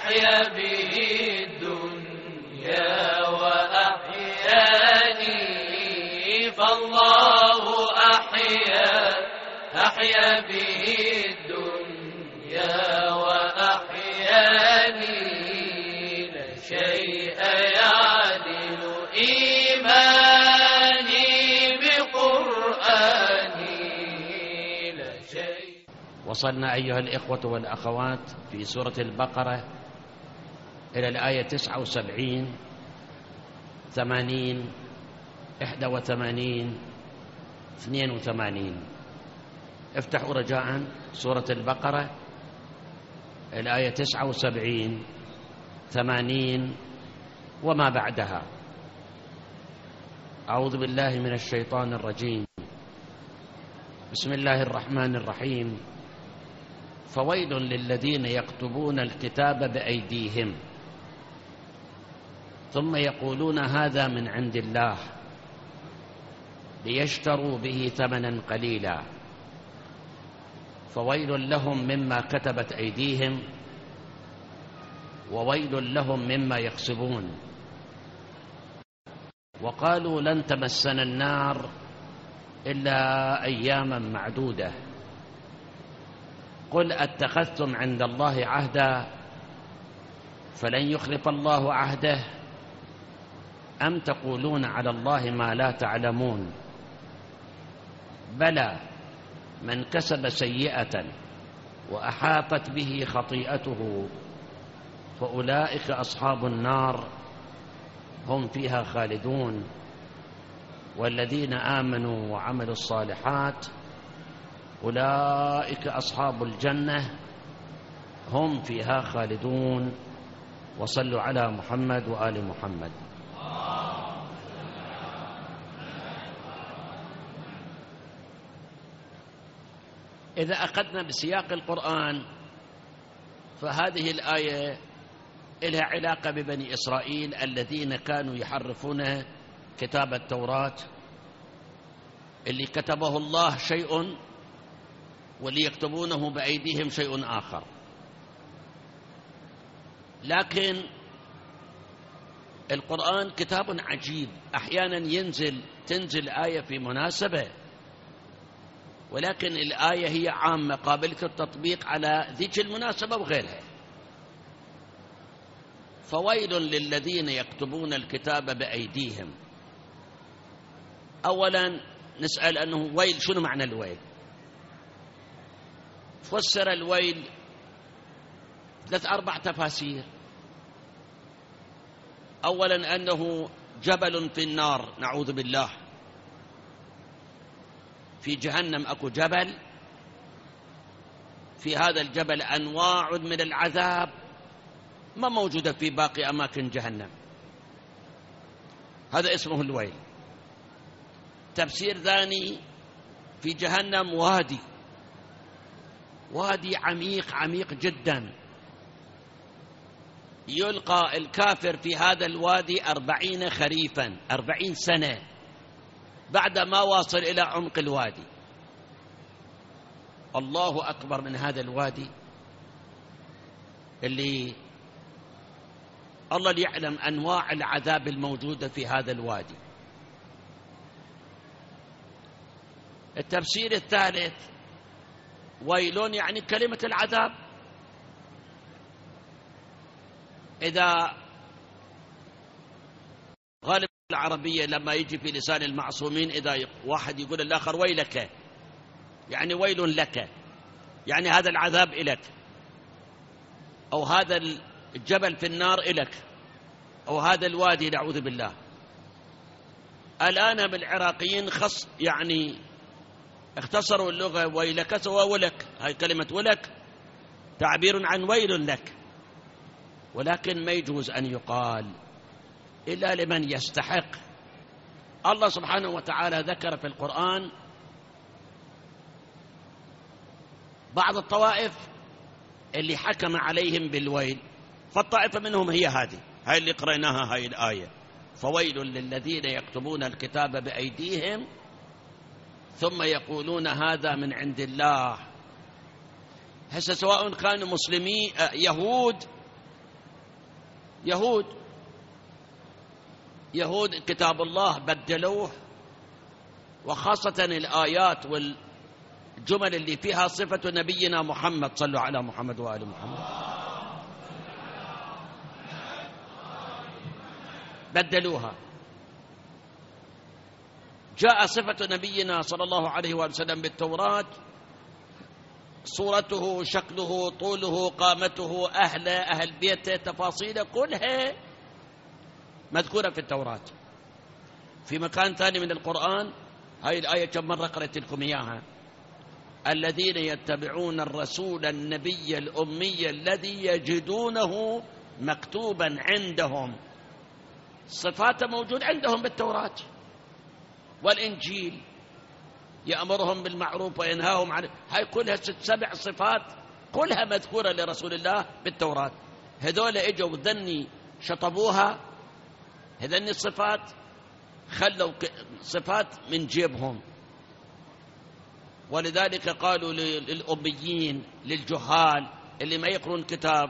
أحيا به الدنيا وأحياني، فالله أحيا به الدنيا وأحياني، لا شيء يعدل إيماني بقرآني، لا شيء. وصلنا أيها الإخوة والأخوات في سورة البقرة إلى الآية 79 80 81 82. افتحوا رجاء سورة البقرة الآية 79 80 وما بعدها. أعوذ بالله من الشيطان الرجيم. بسم الله الرحمن الرحيم. فويل للذين يكتبون الكتاب بأيديهم ثم يقولون هذا من عند الله ليشتروا به ثمنا قليلا، فويل لهم مما كتبت أيديهم وويل لهم مما يكسبون. وقالوا لن تمسنا النار إلا أياما معدودة، قل أتخذتم عند الله عهدا فلن يخلف الله عهده أم تقولون على الله ما لا تعلمون. بلى من كسب سيئة وأحاطت به خطيئته فأولئك أصحاب النار هم فيها خالدون، والذين آمنوا وعملوا الصالحات أولئك أصحاب الجنة هم فيها خالدون. وصلوا على محمد وآل محمد. إذا أخذنا بسياق القرآن فهذه الآية لها علاقة ببني إسرائيل الذين كانوا يحرفون كتاب التوراة، اللي كتبه الله شيء واللي يكتبونه بأيديهم شيء آخر. لكن القرآن كتاب عجيب، أحيانا تنزل آية في مناسبة، ولكن الآية هي عامة قابلة التطبيق على ذيك المناسبة وغيرها. فويل للذين يكتبون الكتاب بأيديهم. أولا نسأل أنه ويل، شنو معنى الويل؟ فسر الويل 3-4 تفاسير. أولا أنه جبل في النار، نعوذ بالله. في جهنم أكو جبل، في هذا الجبل أنواع من العذاب ما موجودة في باقي أماكن جهنم، هذا اسمه الويل. تفسير ثاني، في جهنم وادي عميق جدا، يلقى الكافر في هذا الوادي 40 خريفا، 40 سنة بعد ما واصل إلى عمق الوادي. الله أكبر من هذا الوادي اللي الله يعلم أنواع العذاب الموجودة في هذا الوادي. التفسير الثالث، ويل يعني كلمة العذاب. إذا غالب العربية لما يجي في لسان المعصومين إذا واحد يقول الآخر ويلك، يعني ويل لك، يعني هذا العذاب إلك، أو هذا الجبل في النار إلك، أو هذا الوادي نعوذ بالله. الآن بالعراقيين يعني اختصروا اللغة، ويلك سوى ولك، هاي كلمة ولك تعبير عن ويل لك، ولكن ما يجوز أن يقال إلا لمن يستحق. الله سبحانه وتعالى ذكر في القرآن بعض الطوائف اللي حكم عليهم بالويل، فالطائفة منهم هي هذه اللي قرأناها، هاي الآية. فويل للذين يكتبون الكتاب بأيديهم ثم يقولون هذا من عند الله. هسه سواء كانوا مسلمين يهود يهود كتاب الله بدلوه، وخاصة الآيات والجمل اللي فيها صفة نبينا محمد، صلوا على محمد وآل محمد، بدلوها. جاء صفة نبينا صلى الله عليه وسلم بالتوراة، صورته، شكله، طوله، قامته، أهل بيته، تفاصيله كلها مذكورة في التوراة. في مكان ثاني من القرآن، هاي الآية كم مرة قرأت لكم إياها: الذين يتبعون الرسول النبي الأمي الذي يجدونه مكتوبا عندهم. صفاته موجود عندهم بالتوراة والإنجيل، يأمرهم بالمعروف وينهاهم عن، هاي كلها 6-7 صفات كلها مذكورة لرسول الله بالتوراة. هذول اجوا ذني شطبوها، هذني الصفات خلوا صفات من جيبهم. ولذلك قالوا للأميين، للجهال اللي ما يقرون كتاب،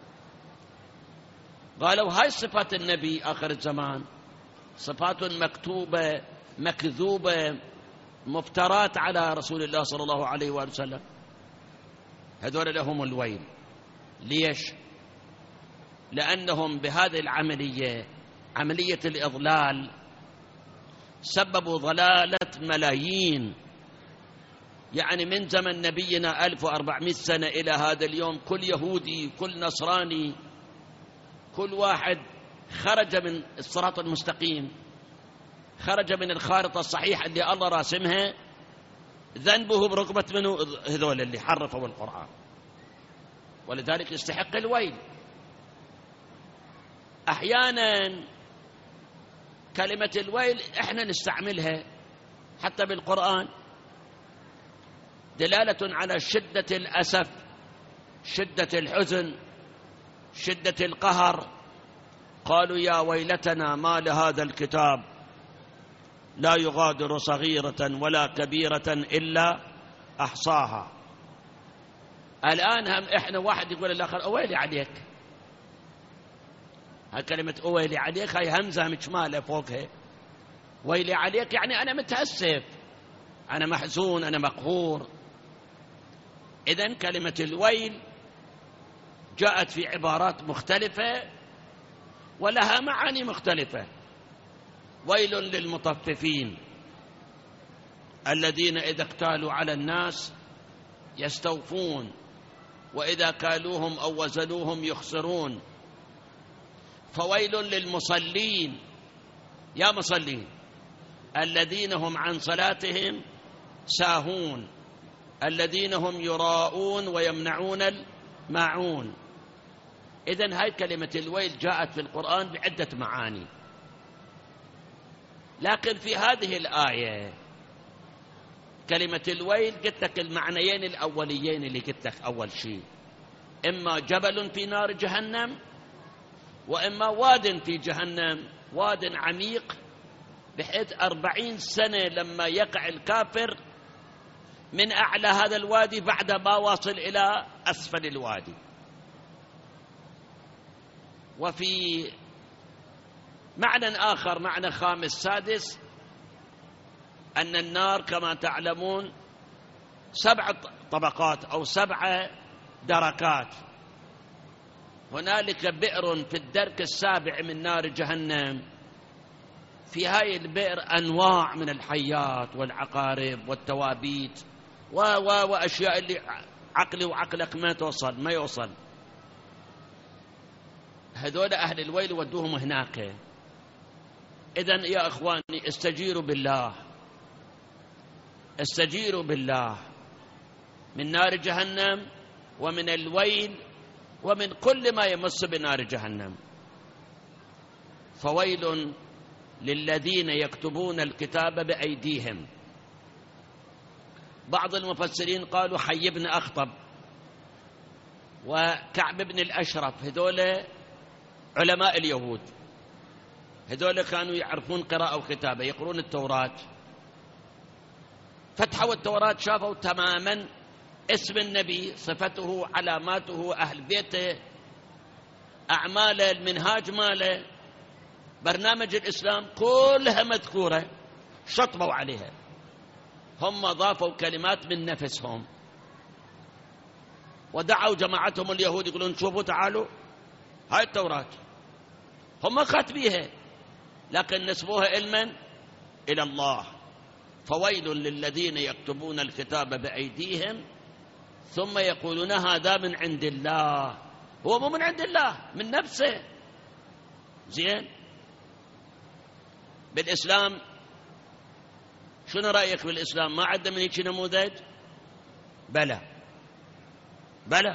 قالوا هاي صفات النبي آخر الزمان، صفات مكتوبة مكذوبة مفترات على رسول الله صلى الله عليه وآله وسلم. هذول لهم الويل. ليش؟ لأنهم بهذه العملية، عملية الإضلال، سببوا ضلالة ملايين. يعني من زمن نبينا 1400 سنة إلى هذا اليوم، كل يهودي، كل نصراني، كل واحد خرج من الصراط المستقيم، خرج من الخارطة الصحيحة اللي الله راسمها، ذنبه برقبة منه هذول اللي حرفوا القرآن، ولذلك يستحق الويل. أحيانا كلمة الويل احنا نستعملها حتى بالقرآن دلالة على شدة الأسف، شدة الحزن، شدة القهر. قالوا يا ويلتنا ما لهذا الكتاب لا يغادر صغيرة ولا كبيرة إلا أحصاها. الآن هم إحنا واحد يقول الآخر أويلي عليك، هاي كلمة أويلي عليك هاي همزة مشمالة فوقها، ويلي عليك يعني أنا متأسف، أنا محزون، أنا مقهور. إذن كلمة الويل جاءت في عبارات مختلفة ولها معاني مختلفة. ويل للمطففين الذين إذا اكتالوا على الناس يستوفون وإذا كالوهم أو وزنوهم يخسرون. فويل للمصلين، يا مصلين، الذين هم عن صلاتهم ساهون، الذين هم يراءون ويمنعون الماعون. إذن هاي كلمة الويل جاءت في القرآن بعدة معاني، لكن في هذه الآية كلمة الويل قلت لك المعنيين الأوليين اللي قلت لك أول شيء، إما جبل في نار جهنم، وإما واد في جهنم، واد عميق بحيث 40 سنة لما يقع الكافر من أعلى هذا الوادي بعد ما واصل إلى أسفل الوادي. وفي معنى آخر، معنى خامس سادس، أن النار كما تعلمون 7 طبقات أو 7 دركات. هنالك بئر في الدرك السابع من نار جهنم، في هاي البئر أنواع من الحيات والعقارب والتوابيت وأشياء اللي عقلي وعقلك ما يوصل. هذول أهل الويل ودوهم هناك. إذن يا إخواني استجيروا بالله، استجيروا بالله من نار جهنم ومن الويل ومن كل ما يمس بنار جهنم. فويل للذين يكتبون الكتاب بأيديهم. بعض المفسرين قالوا حي بن أخطب وكعب بن الأشرف، هذول علماء اليهود، هذول كانوا يعرفون قراءة وكتابة، يقرون التوراة، فتحوا التوراة شافوا تماما اسم النبي، صفته، علاماته، أهل بيته، أعماله، المنهاج ماله، برنامج الإسلام كلها مذكورة، شطبوا عليها. هم ضافوا كلمات من نفسهم ودعوا جماعتهم اليهود يقولون شوفوا تعالوا هاي التوراة، هم كاتبيها لكن نسبوها علما إلى الله. فويل للذين يكتبون الكتاب بأيديهم ثم يقولون هذا من عند الله. هو مو من عند الله، من نفسه. زين، بالإسلام شنو رأيك بالإسلام؟ ما عندنا من هيك نموذج؟ بلى بلى.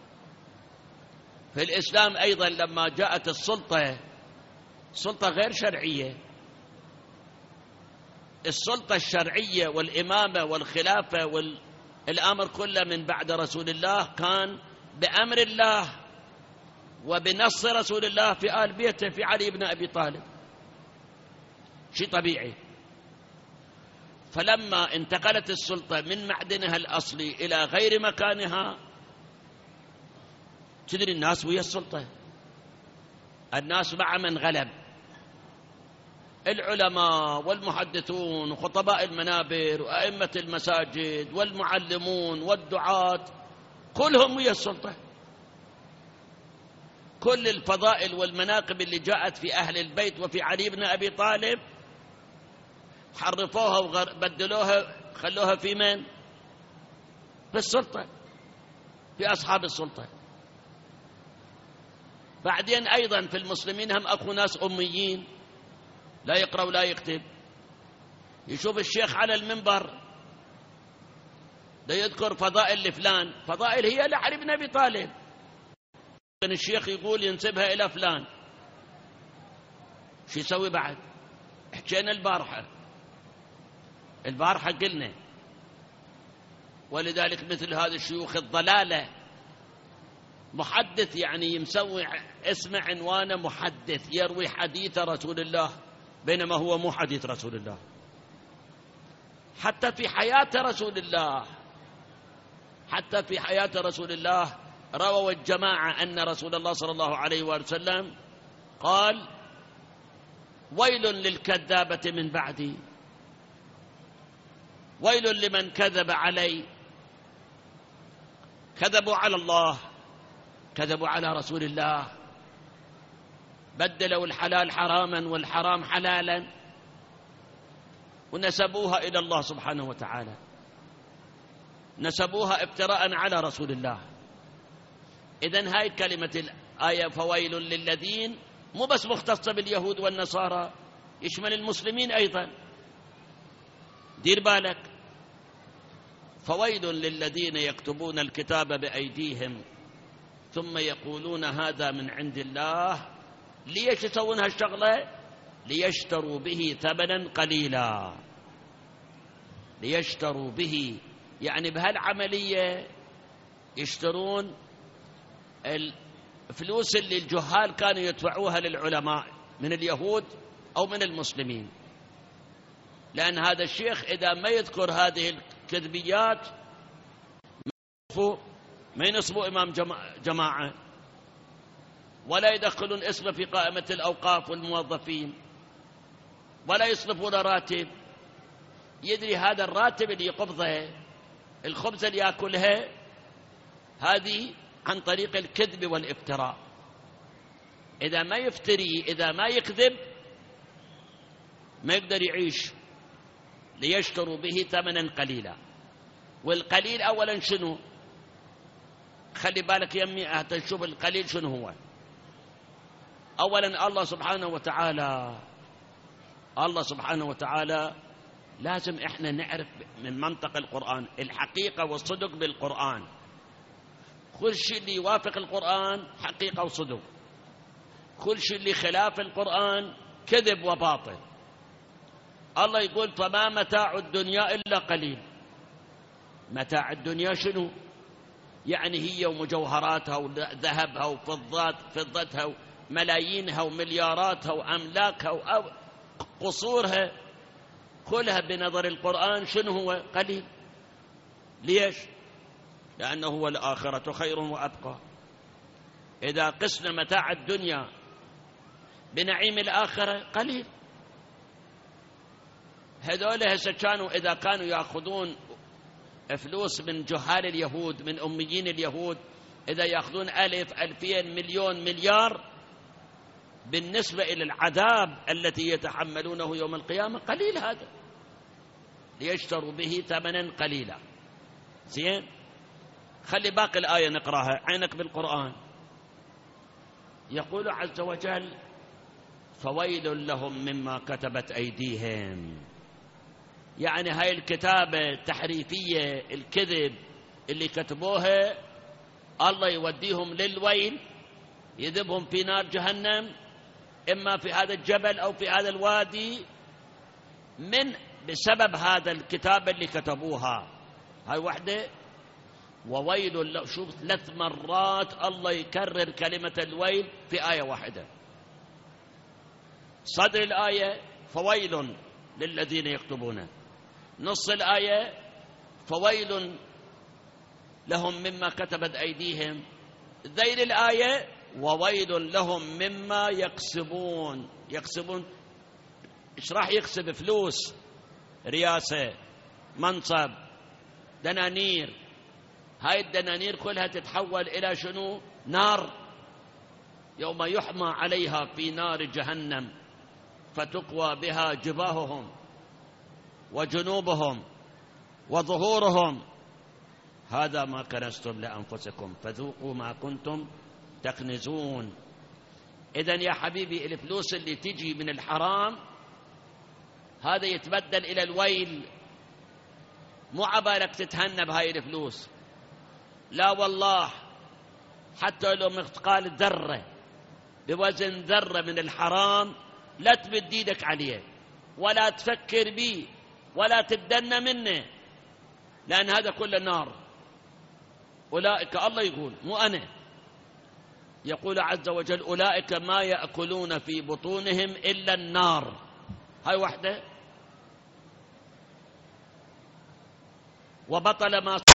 في الإسلام أيضا لما جاءت السلطة، سلطة غير شرعية، السلطة الشرعية والإمامة والخلافة والأمر كله من بعد رسول الله كان بأمر الله وبنص رسول الله في آل بيته في علي بن أبي طالب، شيء طبيعي. فلما انتقلت السلطة من معدنها الأصلي إلى غير مكانها، تدري الناس ويا السلطة، الناس مع من غلب، العلماء والمحدثون وخطباء المنابر وأئمة المساجد والمعلمون والدعاة كلهم ويا السلطة. كل الفضائل والمناقب اللي جاءت في أهل البيت وفي علي بن أبي طالب حرفوها وبدلوها، خلوها في من؟ في السلطة، في أصحاب السلطة. بعدين أيضا في المسلمين هم أكو ناس أميين لا يقرأ ولا يكتب، يشوف الشيخ على المنبر ده يذكر فضائل لفلان، فضائل هي لعلي بن أبي طالب، الشيخ يقول ينسبها إلى فلان. شو يسوي بعد؟ حكينا البارحة قلنا، ولذلك مثل هذا الشيوخ الضلالة محدث، يعني مسوي اسم عنوانه محدث يروي حديث رسول الله بينما هو مو حديث رسول الله. حتى في حياة رسول الله رووا الجماعة أن رسول الله صلى الله عليه وآله وسلم قال ويل للكذابة من بعدي، ويل لمن كذب علي. كذبوا على الله، كذبوا على رسول الله، بدلوا الحلال حراما والحرام حلالا ونسبوها إلى الله سبحانه وتعالى، نسبوها افتراء على رسول الله. إذن هاي كلمة الآية فويل للذين مو بس مختصة باليهود والنصارى، يشمل المسلمين أيضا. دير بالك، فويل للذين يكتبون الكتاب بأيديهم ثم يقولون هذا من عند الله. ليش يسوون هالشغلة؟ ليشتروا به ثمنا قليلا. ليشتروا به يعني بهالعملية يشترون الفلوس اللي الجهال كانوا يدفعوها للعلماء من اليهود أو من المسلمين. لأن هذا الشيخ إذا ما يذكر هذه الكذبيات ما ينصبوا إمام جماعة ولا يدخلون اسمه في قائمة الأوقاف والموظفين ولا يصرفون راتب. يدري هذا الراتب اللي يقبضه، الخبز اللي يأكلها، هذه عن طريق الكذب والافتراء. إذا ما يفتري، إذا ما يكذب، ما يقدر يعيش. ليشتروا به ثمنا قليلا. والقليل أولا شنو؟ خلي بالك يمي تشوف القليل شنو هو. أولا الله سبحانه وتعالى لازم إحنا نعرف من منطق القرآن الحقيقة والصدق بالقرآن. كل شيء اللي يوافق القرآن حقيقة وصدق، كل شيء اللي خلاف القرآن كذب وباطل. الله يقول فما متاع الدنيا إلا قليل. متاع الدنيا شنو؟ يعني هي ومجوهراتها وذهبها وفضتها وملايينها وملياراتها وأملاكها وقصورها كلها بنظر القرآن شنو هو؟ قليل. ليش؟ لأنه هو الآخرة خير وأبقى. إذا قسنا متاع الدنيا بنعيم الآخرة قليل. هذول هسه إذا كانوا يأخذون فلوس من جهال اليهود، من أميين اليهود، إذا يأخذون 1000 2000 مليون مليار، بالنسبة إلى العذاب التي يتحملونه يوم القيامة قليل هذا، ليشتروا به ثمنا قليلا. زين، خلي باقي الآية نقراها، عينك بالقرآن. يقول عز وجل: فويل لهم مما كتبت أيديهم. يعني هاي الكتابة التحريفية الكذب اللي كتبوها الله يوديهم للويل، يذبهم في نار جهنم، إما في هذا الجبل أو في هذا الوادي، بسبب هذا الكتابة اللي كتبوها. هاي وحدة. وويل، شوف 3 مرات الله يكرر كلمة الويل في آية واحدة. صدر الآية فويل للذين يكتبون، نص الآية فويل لهم مما كتبت أيديهم، ذيل الآية وويل لهم مما يكسبون. يكسبون إيش راح يكسب؟ فلوس، رياسة، منصب، دنانير. هاي الدنانير كلها تتحول إلى شنو؟ نار، يوم يحمى عليها في نار جهنم فتقوى بها جباههم وجنوبهم وظهورهم، هذا ما كنزتم لأنفسكم فذوقوا ما كنتم تكنزون. إذن يا حبيبي، الفلوس اللي تجي من الحرام هذا يتبدل إلى الويل. مو عبالك تتهنى بهاي الفلوس، لا والله، حتى لو مثقال ذرة، بوزن ذرة من الحرام، لا تمد ايدك عليه ولا تفكر به ولا تدنى منه، لأن هذا كله نار. أولئك، الله يقول مو أنا، يقول عز وجل: أولئك ما يأكلون في بطونهم إلا النار. هاي وحدة. وبطل ما